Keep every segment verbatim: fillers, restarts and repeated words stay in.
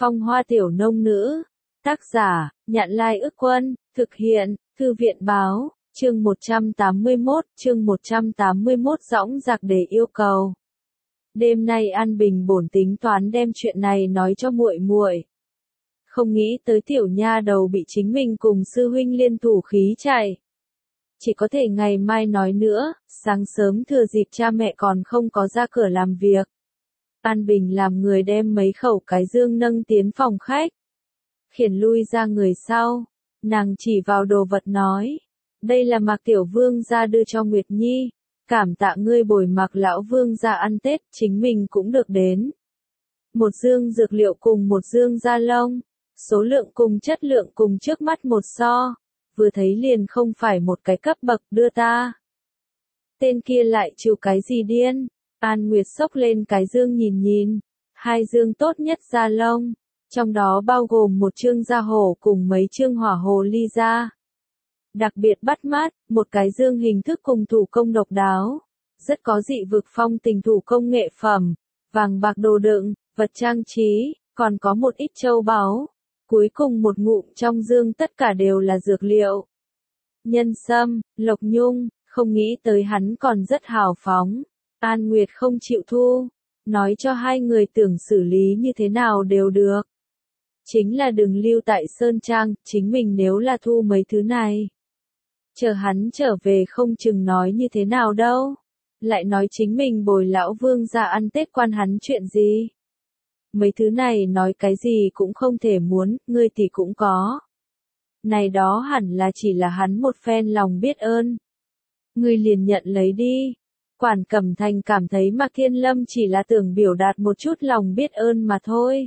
Phong Hoa Tiểu Nông Nữ. Tác giả, Nhạn Lai Ức Quân, thực hiện, Thư viện Báo, chương một trăm tám mươi mốt, chương một trăm tám mươi mốt Dõng Dạc để yêu cầu. Đêm nay An Bình bổn tính toán đem chuyện này nói cho muội muội. Không nghĩ tới tiểu nha đầu bị chính mình cùng sư huynh liên thủ khí chạy. Chỉ có thể ngày mai nói nữa, sáng sớm thừa dịp cha mẹ còn không có ra cửa làm việc. An Bình làm người đem mấy khẩu cái dương nâng tiến phòng khách. Khiển lui ra người sau, nàng chỉ vào đồ vật nói. Đây là Mạc Tiểu Vương gia đưa cho Nguyệt Nhi. Cảm tạ ngươi bồi Mạc Lão Vương gia ăn Tết, chính mình cũng được đến. Một dương dược liệu cùng một dương da lông. Số lượng cùng chất lượng cùng trước mắt một so. Vừa thấy liền không phải một cái cấp bậc đưa ta. Tên kia lại chịu cái gì điên. An Nguyệt xốc lên cái dương nhìn nhìn. Hai dương tốt nhất da lông. Trong đó bao gồm một chương da hổ cùng mấy chương hỏa hồ ly da. Đặc biệt bắt mắt, một cái dương hình thức cùng thủ công độc đáo. Rất có dị vực phong tình thủ công nghệ phẩm. Vàng bạc đồ đựng, vật trang trí, còn có một ít châu báu. Cuối cùng một ngụm trong dương tất cả đều là dược liệu. Nhân sâm, lộc nhung, không nghĩ tới hắn còn rất hào phóng. An Nguyệt không chịu thu. Nói cho hai người tưởng xử lý như thế nào đều được. Chính là đừng lưu tại Sơn Trang, chính mình nếu là thu mấy thứ này. Chờ hắn trở về không chừng nói như thế nào đâu. Lại nói chính mình bồi lão vương ra ăn Tết quan hắn chuyện gì. Mấy thứ này nói cái gì cũng không thể muốn, ngươi thì cũng có. Này đó hẳn là chỉ là hắn một phen lòng biết ơn. Ngươi liền nhận lấy đi. Quản Cẩm Thành cảm thấy Mạc Thiên Lâm chỉ là tưởng biểu đạt một chút lòng biết ơn mà thôi.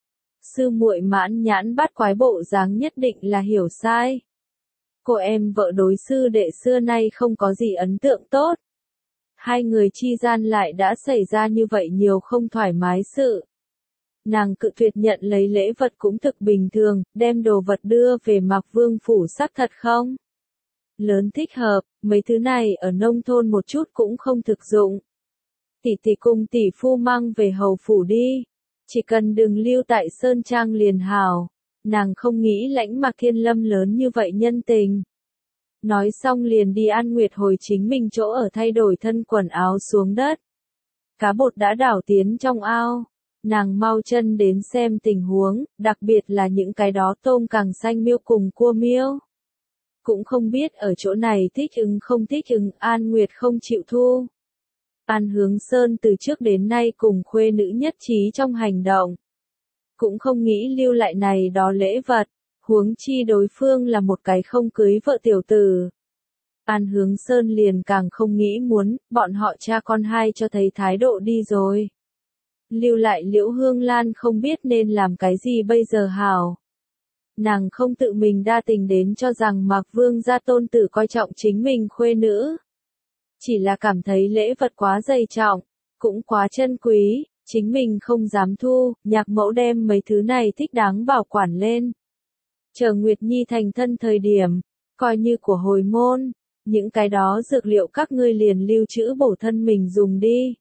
Sư muội mãn nhãn bắt quái bộ dáng nhất định là hiểu sai. Cô em vợ đối sư đệ xưa nay không có gì ấn tượng tốt. Hai người chi gian lại đã xảy ra như vậy nhiều không thoải mái sự. Nàng cự tuyệt nhận lấy lễ vật cũng thực bình thường, đem đồ vật đưa về Mạc Vương phủ xác thật không? Lớn thích hợp, mấy thứ này ở nông thôn một chút cũng không thực dụng. Tỷ tỷ cùng tỷ phu mang về hầu phủ đi. Chỉ cần đừng lưu tại Sơn Trang liền hảo. Nàng không nghĩ lãnh Mạc Thiên Lâm lớn như vậy nhân tình. Nói xong liền đi An Nguyệt hồi chính mình chỗ ở thay đổi thân quần áo xuống đất. Cá bột đã đảo tiến trong ao. Nàng mau chân đến xem tình huống, đặc biệt là những cái đó tôm càng xanh miêu cùng cua miêu. Cũng không biết ở chỗ này thích ứng không thích ứng, An Nguyệt không chịu thu. An Hướng Sơn từ trước đến nay cùng khuê nữ nhất trí trong hành động. Cũng không nghĩ lưu lại này đó lễ vật, huống chi đối phương là một cái không cưới vợ tiểu tử. An Hướng Sơn liền càng không nghĩ muốn, bọn họ cha con hai cho thấy thái độ đi rồi. Lưu lại Liễu Hương Lan không biết nên làm cái gì bây giờ hảo. Nàng không tự mình đa tình đến cho rằng Mạc Vương gia tôn tử coi trọng chính mình khuê nữ. Chỉ là cảm thấy lễ vật quá dày trọng, cũng quá chân quý, chính mình không dám thu, nhạc mẫu đem mấy thứ này thích đáng bảo quản lên. Chờ Nguyệt Nhi thành thân thời điểm, coi như của hồi môn, những cái đó dược liệu các ngươi liền lưu trữ bổ thân mình dùng đi.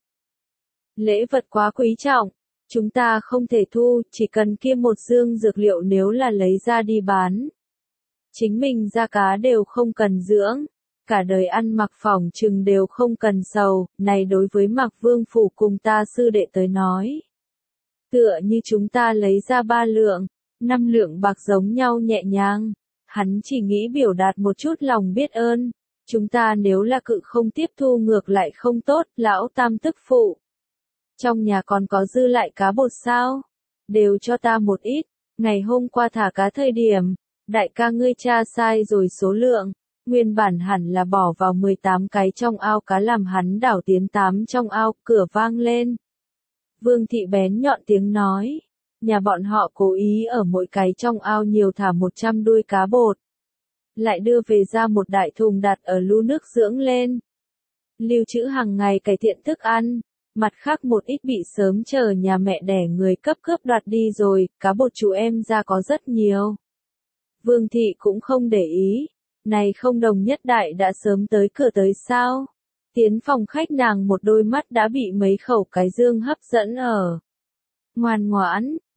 Lễ vật quá quý trọng, chúng ta không thể thu, chỉ cần kia một dương dược liệu nếu là lấy ra đi bán. Chính mình ra cá đều không cần dưỡng, cả đời ăn mặc phỏng chừng đều không cần sầu, này đối với Mạc Vương phủ cùng ta sư đệ tới nói. Tựa như chúng ta lấy ra ba lượng, năm lượng bạc giống nhau nhẹ nhàng, hắn chỉ nghĩ biểu đạt một chút lòng biết ơn, chúng ta nếu là cự không tiếp thu ngược lại không tốt, lão tam tức phụ. Trong nhà còn có dư lại cá bột sao? Đều cho ta một ít, ngày hôm qua thả cá thời điểm, đại ca ngươi tra sai rồi số lượng, nguyên bản hẳn là bỏ vào mười tám cái trong ao cá làm hắn đảo tiến tám trong ao, cửa vang lên. Vương thị bén nhọn tiếng nói, nhà bọn họ cố ý ở mỗi cái trong ao nhiều thả một trăm đuôi cá bột. Lại đưa về ra một đại thùng đặt ở lu nước dưỡng lên. Lưu trữ hàng ngày cải thiện thức ăn. Mặt khác một ít bị sớm chờ nhà mẹ đẻ người cấp cướp đoạt đi rồi, cá bột chú em ra có rất nhiều. Vương thị cũng không để ý, này không đồng nhất đại đã sớm tới cửa tới sao. Tiến phòng khách nàng một đôi mắt đã bị mấy khẩu cái dương hấp dẫn ở. Ngoan ngoãn,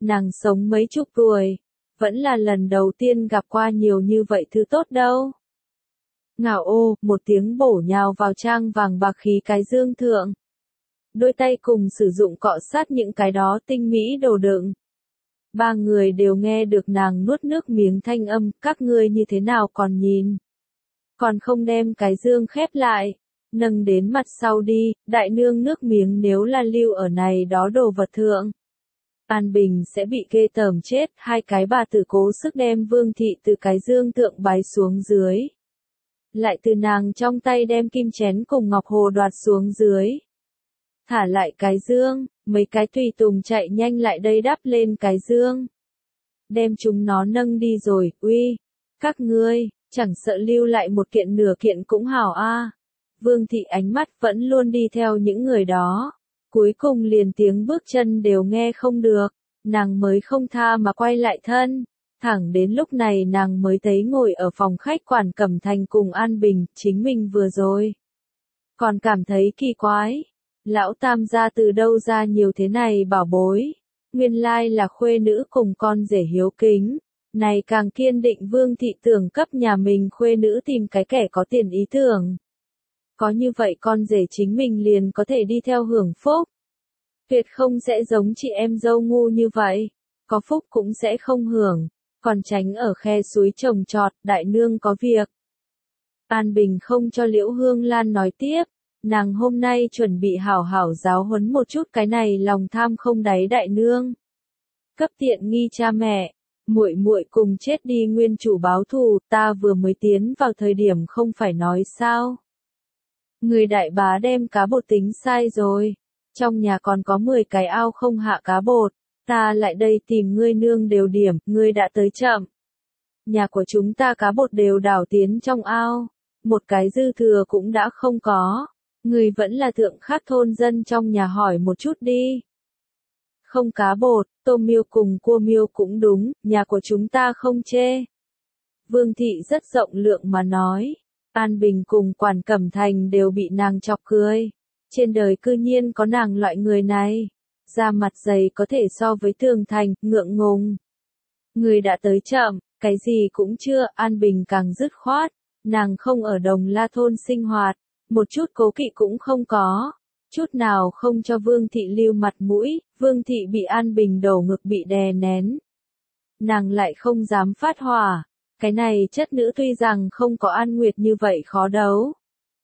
Nàng sống mấy chục tuổi, vẫn là lần đầu tiên gặp qua nhiều như vậy thứ tốt đâu. Ngào ô, một tiếng bổ nhào vào trang vàng bạc khí cái dương thượng. Đôi tay cùng sử dụng cọ sát những cái đó tinh mỹ đồ đựng. Ba người đều nghe được nàng nuốt nước miếng thanh âm, các ngươi như thế nào còn nhìn. Còn không đem cái dương khép lại, nâng đến mặt sau đi, đại nương nước miếng nếu là lưu ở này đó đồ vật thượng. An Bình sẽ bị ghê tởm chết, hai cái bà tử cố sức đem Vương Thị từ cái dương thượng bái xuống dưới. Lại từ nàng trong tay đem kim chén cùng ngọc hồ đoạt xuống dưới. Thả lại cái dương, mấy cái tùy tùng chạy nhanh lại đây đắp lên cái dương. Đem chúng nó nâng đi rồi, uy, các ngươi, chẳng sợ lưu lại một kiện nửa kiện cũng hảo a. Vương Thị ánh mắt vẫn luôn đi theo những người đó. Cuối cùng liền tiếng bước chân đều nghe không được, nàng mới không tha mà quay lại thân. Thẳng đến lúc này nàng mới thấy ngồi ở phòng khách Quản Cẩm Thành cùng An Bình, chính mình vừa rồi. Còn cảm thấy kỳ quái, lão tam gia từ đâu ra nhiều thế này bảo bối. Nguyên lai là khuê nữ cùng con rể hiếu kính. Này càng kiên định Vương Thị tưởng cấp nhà mình khuê nữ tìm cái kẻ có tiền ý tưởng. Có như vậy con rể chính mình liền có thể đi theo hưởng phúc. Tuyệt không sẽ giống chị em dâu ngu như vậy. Có phúc cũng sẽ không hưởng. Còn tránh ở khe suối trồng trọt, đại nương có việc. An Bình không cho Liễu Hương Lan nói tiếp. Nàng hôm nay chuẩn bị hảo hảo giáo huấn một chút cái này lòng tham không đáy đại nương. Cấp tiện nghi cha mẹ. Muội muội cùng chết đi nguyên chủ báo thù, ta vừa mới tiến vào thời điểm không phải nói sao. Người đại bá đem cá bột tính sai rồi. Trong nhà còn có mười cái ao không hạ cá bột. Ta lại đây tìm ngươi nương đều điểm, ngươi đã tới chậm. Nhà của chúng ta cá bột đều đảo tiến trong ao. Một cái dư thừa cũng đã không có. Ngươi vẫn là thượng khát thôn dân trong nhà hỏi một chút đi. Không cá bột, tôm miêu cùng cua miêu cũng đúng, nhà của chúng ta không chê. Vương Thị rất rộng lượng mà nói. An Bình cùng Quản Cẩm Thành đều bị nàng chọc cười. Trên đời cư nhiên có nàng loại người này. Da mặt dày có thể so với Tường Thành, ngượng ngùng. Người đã tới chậm, cái gì cũng chưa, An Bình càng dứt khoát. Nàng không ở Đồng La thôn sinh hoạt, một chút cố kỵ cũng không có. Chút nào không cho Vương Thị lưu mặt mũi, Vương Thị bị An Bình đổ ngực bị đè nén. Nàng lại không dám phát hỏa. Cái này chất nữ tuy rằng không có An Nguyệt như vậy khó đấu.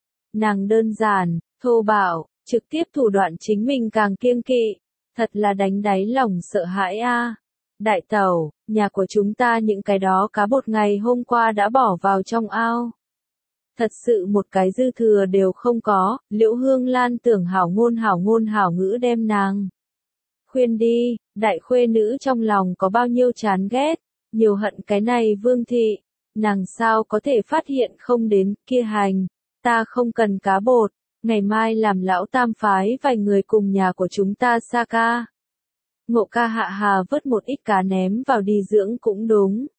Nàng đơn giản, thô bạo, trực tiếp thủ đoạn chính mình càng kiêng kỵ. Thật là đánh đáy lòng sợ hãi a. Đại tẩu, nhà của chúng ta những cái đó cá bột ngày hôm qua đã bỏ vào trong ao. Thật sự một cái dư thừa đều không có, Liễu Hương Lan tưởng hảo ngôn hảo ngôn hảo ngữ đem nàng. Khuyên đi, đại khuê nữ trong lòng có bao nhiêu chán ghét, nhiều hận cái này Vương Thị, nàng sao có thể phát hiện không đến, kia hành, ta không cần cá bột, ngày mai làm lão tam phái vài người cùng nhà của chúng ta sa ca. Ngộ ca hạ hà vớt một ít cá ném vào đi dưỡng cũng đúng.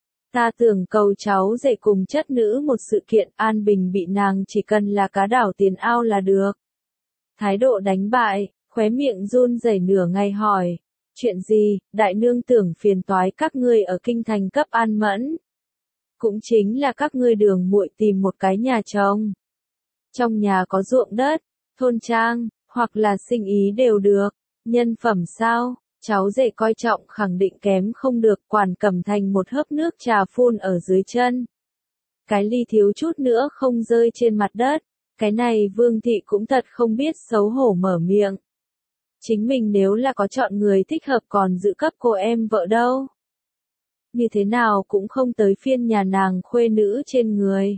Ta tưởng cầu cháu dạy cùng chất nữ một sự kiện An Bình bị nàng chỉ cần là cá đảo tiền ao là được. Thái độ đánh bại, khóe miệng run rẩy nửa ngày hỏi. Chuyện gì, đại nương tưởng phiền toái các ngươi ở kinh thành cấp An Mẫn. Cũng chính là các ngươi đường muội tìm một cái nhà chồng. Trong nhà có ruộng đất, thôn trang, hoặc là sinh ý đều được. Nhân phẩm sao? Cháu rể coi trọng khẳng định kém không được. Quản Cẩm Thành một hớp nước trà phun ở dưới chân. Cái ly thiếu chút nữa không rơi trên mặt đất. Cái này Vương Thị cũng thật không biết xấu hổ mở miệng. Chính mình nếu là có chọn người thích hợp còn giữ cấp cô em vợ đâu. Như thế nào cũng không tới phiên nhà nàng khuê nữ trên người.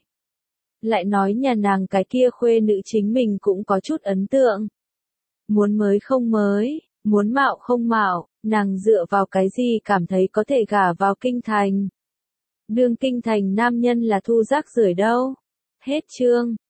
Lại nói nhà nàng cái kia khuê nữ chính mình cũng có chút ấn tượng. Muốn mới không mới, muốn mạo không mạo, nàng dựa vào cái gì cảm thấy có thể gả vào kinh thành. Đương kinh thành nam nhân là thu rác rưởi đâu. Hết chương.